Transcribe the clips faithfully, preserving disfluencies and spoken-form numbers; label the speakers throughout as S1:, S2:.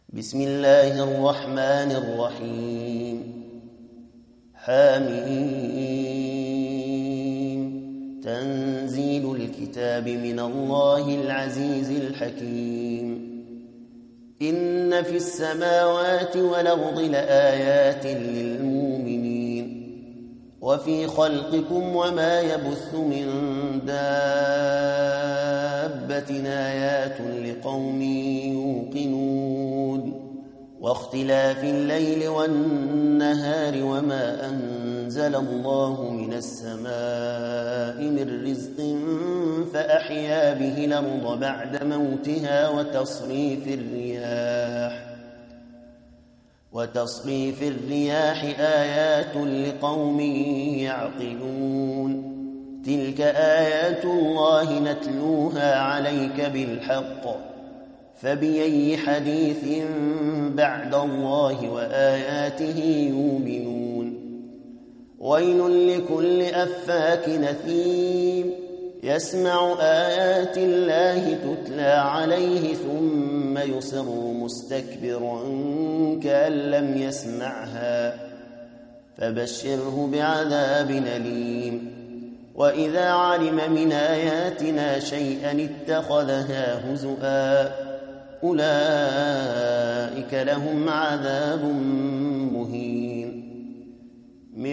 S1: بسم الله الرحمن الرحيم حميم تنزيل الكتاب من الله العزيز الحكيم إن في السماوات والأرض لآيات للمؤمنين وفي خلقكم وما يبث من دابة آيات لقوم يوقنون واختلاف الليل والنهار وما أنزل الله من السماء من رزق فأحيا به الأرض بعد موتها وتصريف الرياح وتصريف الرياح آيات لقوم يعقلون تلك آيات الله نتلوها عليك بالحق فبأي حديث بعد الله وآياته يؤمنون ويل لكل أفاك نثيم يسمع آيات الله تتلى عليه ثم يصر مستكبرا كأن لم يسمعها فبشره بعذاب أليم وإذا علم من آياتنا شيئا اتخذها هزؤا أولئك لهم عذاب مهين من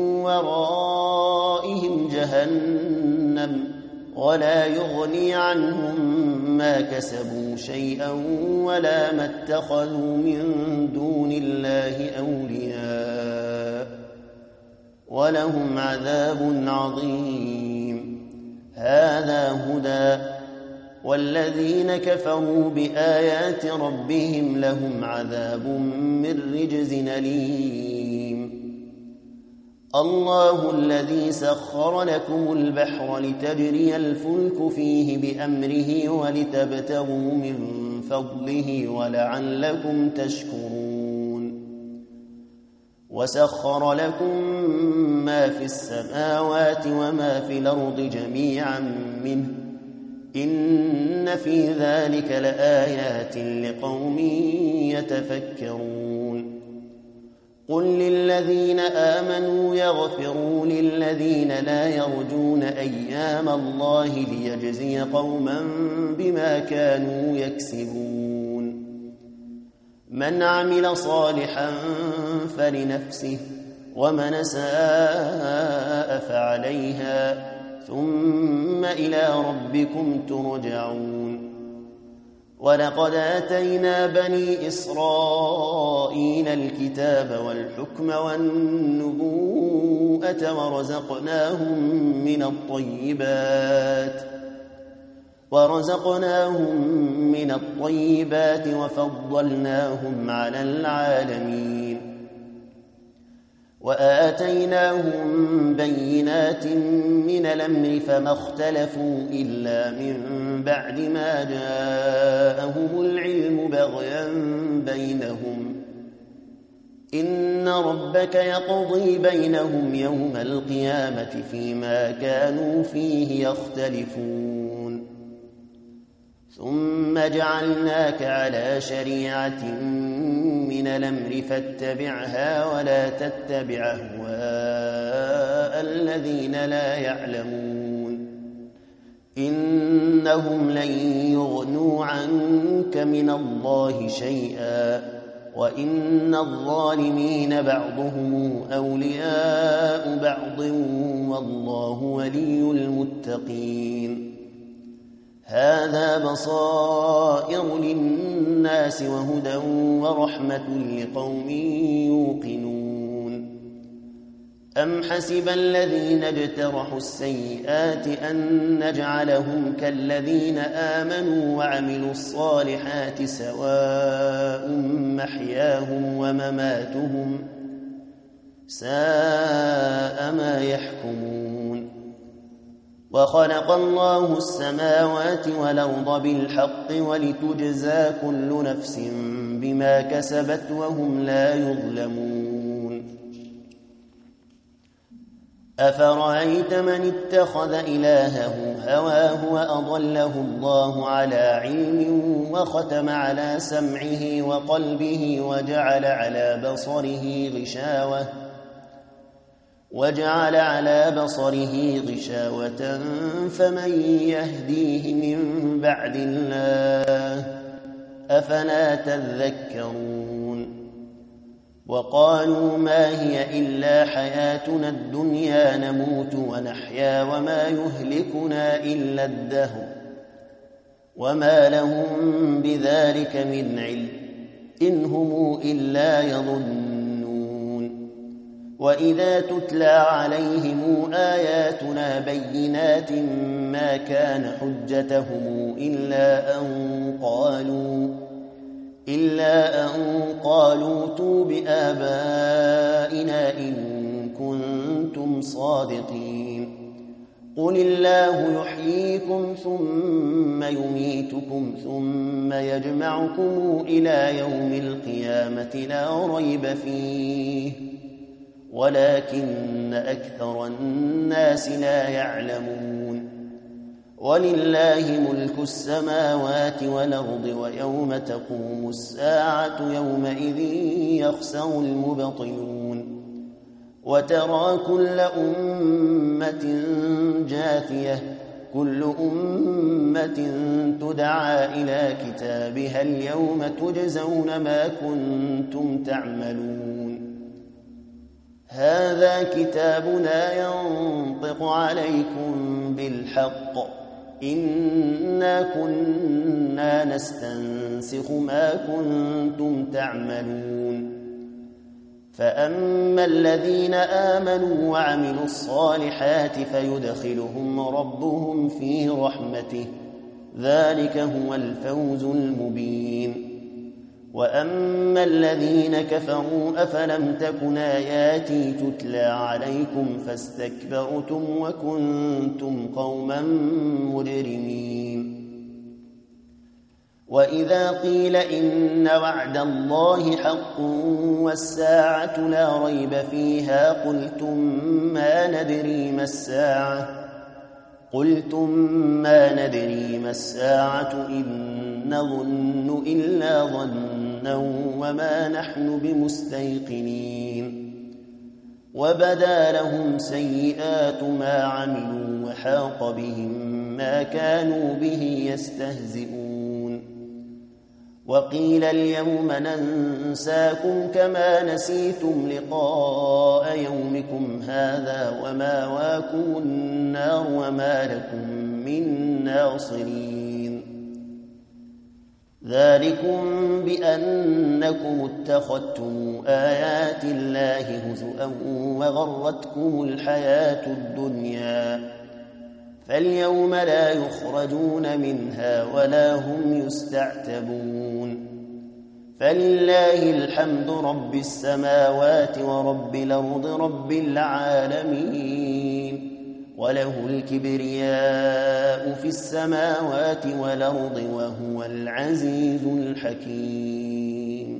S1: ورائهم جهنم ولا يغني عنهم ما كسبوا شيئا ولا ما اتخذوا من دون الله أولياء ولهم عذاب عظيم هذا هدى والذين كفروا بآيات ربهم لهم عذاب من رجز أليم الله الذي سخر لكم البحر لتجري الفلك فيه بأمره ولتبتغوا من فضله ولعلكم تشكرون وسخر لكم ما في السماوات وما في الأرض جميعا منه إن في ذلك لآيات لقوم يتفكرون قل للذين آمنوا يغفروا للذين لا يرجون أيام الله ليجزي قوما بما كانوا يكسبون من عمل صالحا فلنفسه ومن ساء فعليها ثم إلى ربكم ترجعون ولقد آتينا بني إسرائيل الكتاب والحكم والنبوءة ورزقناهم من الطيبات ورزقناهم من الطيبات وفضلناهم على العالمين وآتيناهم بينات من الأمر فما اختلفوا إلا من بعد ما جاءهم العلم بغيا بينهم إن ربك يقضي بينهم يوم القيامة فيما كانوا فيه يختلفون ثم جعلناك على شريعة من الأمر فاتبعها ولا تتبع أهواء الذين لا يعلمون إنهم لن يغنوا عنك من الله شيئا وإن الظالمين بعضهم أولياء بعض والله ولي المتقين هذا بصائر للناس وهدى ورحمة لقوم يوقنون أم حسب الذين اجترحوا السيئات أن نجعلهم كالذين آمنوا وعملوا الصالحات سواء محياهم ومماتهم ساء ما يحكمون وخلق الله السماوات والأرض بالحق ولتجزى كل نفس بما كسبت وهم لا يظلمون أفرأيت من اتخذ إلهه هواه وأضله الله على علم وختم على سمعه وقلبه وجعل على بصره غشاوة وجعل على بصره غشاوة فمن يهديه من بعد الله أفلا تذكرون وقالوا ما هي إلا حياتنا الدنيا نموت ونحيا وما يهلكنا إلا الدهر وما لهم بذلك من علم إن هم إلا يظنون وإذا تتلى عليهم آياتنا بينات ما كان حجتهم إلا أن قالوا إلا أن قالوا ائتوا بآبائنا إن كنتم صادقين قل الله يحييكم ثم يميتكم ثم يجمعكم إلى يوم القيامة لا ريب فيه ولكن أكثر الناس لا يعلمون ولله ملك السماوات والأرض ويوم تقوم الساعة يومئذ يخسر المبطلون وترى كل أمة جاثية كل أمة تدعى إلى كتابها اليوم تجزون ما كنتم تعملون هذا كتابنا ينطق عليكم بالحق إنا كنا نستنسخ ما كنتم تعملون فأما الذين آمنوا وعملوا الصالحات فيدخلهم ربهم في رحمته ذلك هو الفوز المبين وأما الذين كفروا أفلم تكن آياتي تتلى عليكم فاستكبرتم وكنتم قوما مجرمين وإذا قيل إن وعد الله حق والساعة لا ريب فيها قلتم ما ندري ما الساعة قلتم ما ندري ما الساعة إن نظن إلا ظنا وما نحن بمستيقنين وبدا لهم سيئات ما عملوا وحاق بهم ما كانوا به يستهزئون وقيل اليوم ننساكم كما نسيتم لقاء يومكم هذا وماواكم النار وما لكم من ناصرين ذلكم بأنكم اتخذتم آيات الله هزؤا وغرتكم الحياة الدنيا فاليوم لا يخرجون منها ولا هم يستعتبون فلله الحمد رب السماوات ورب الأرض رب العالمين وله الكبرياء في السماوات والأرض وهو العزيز الحكيم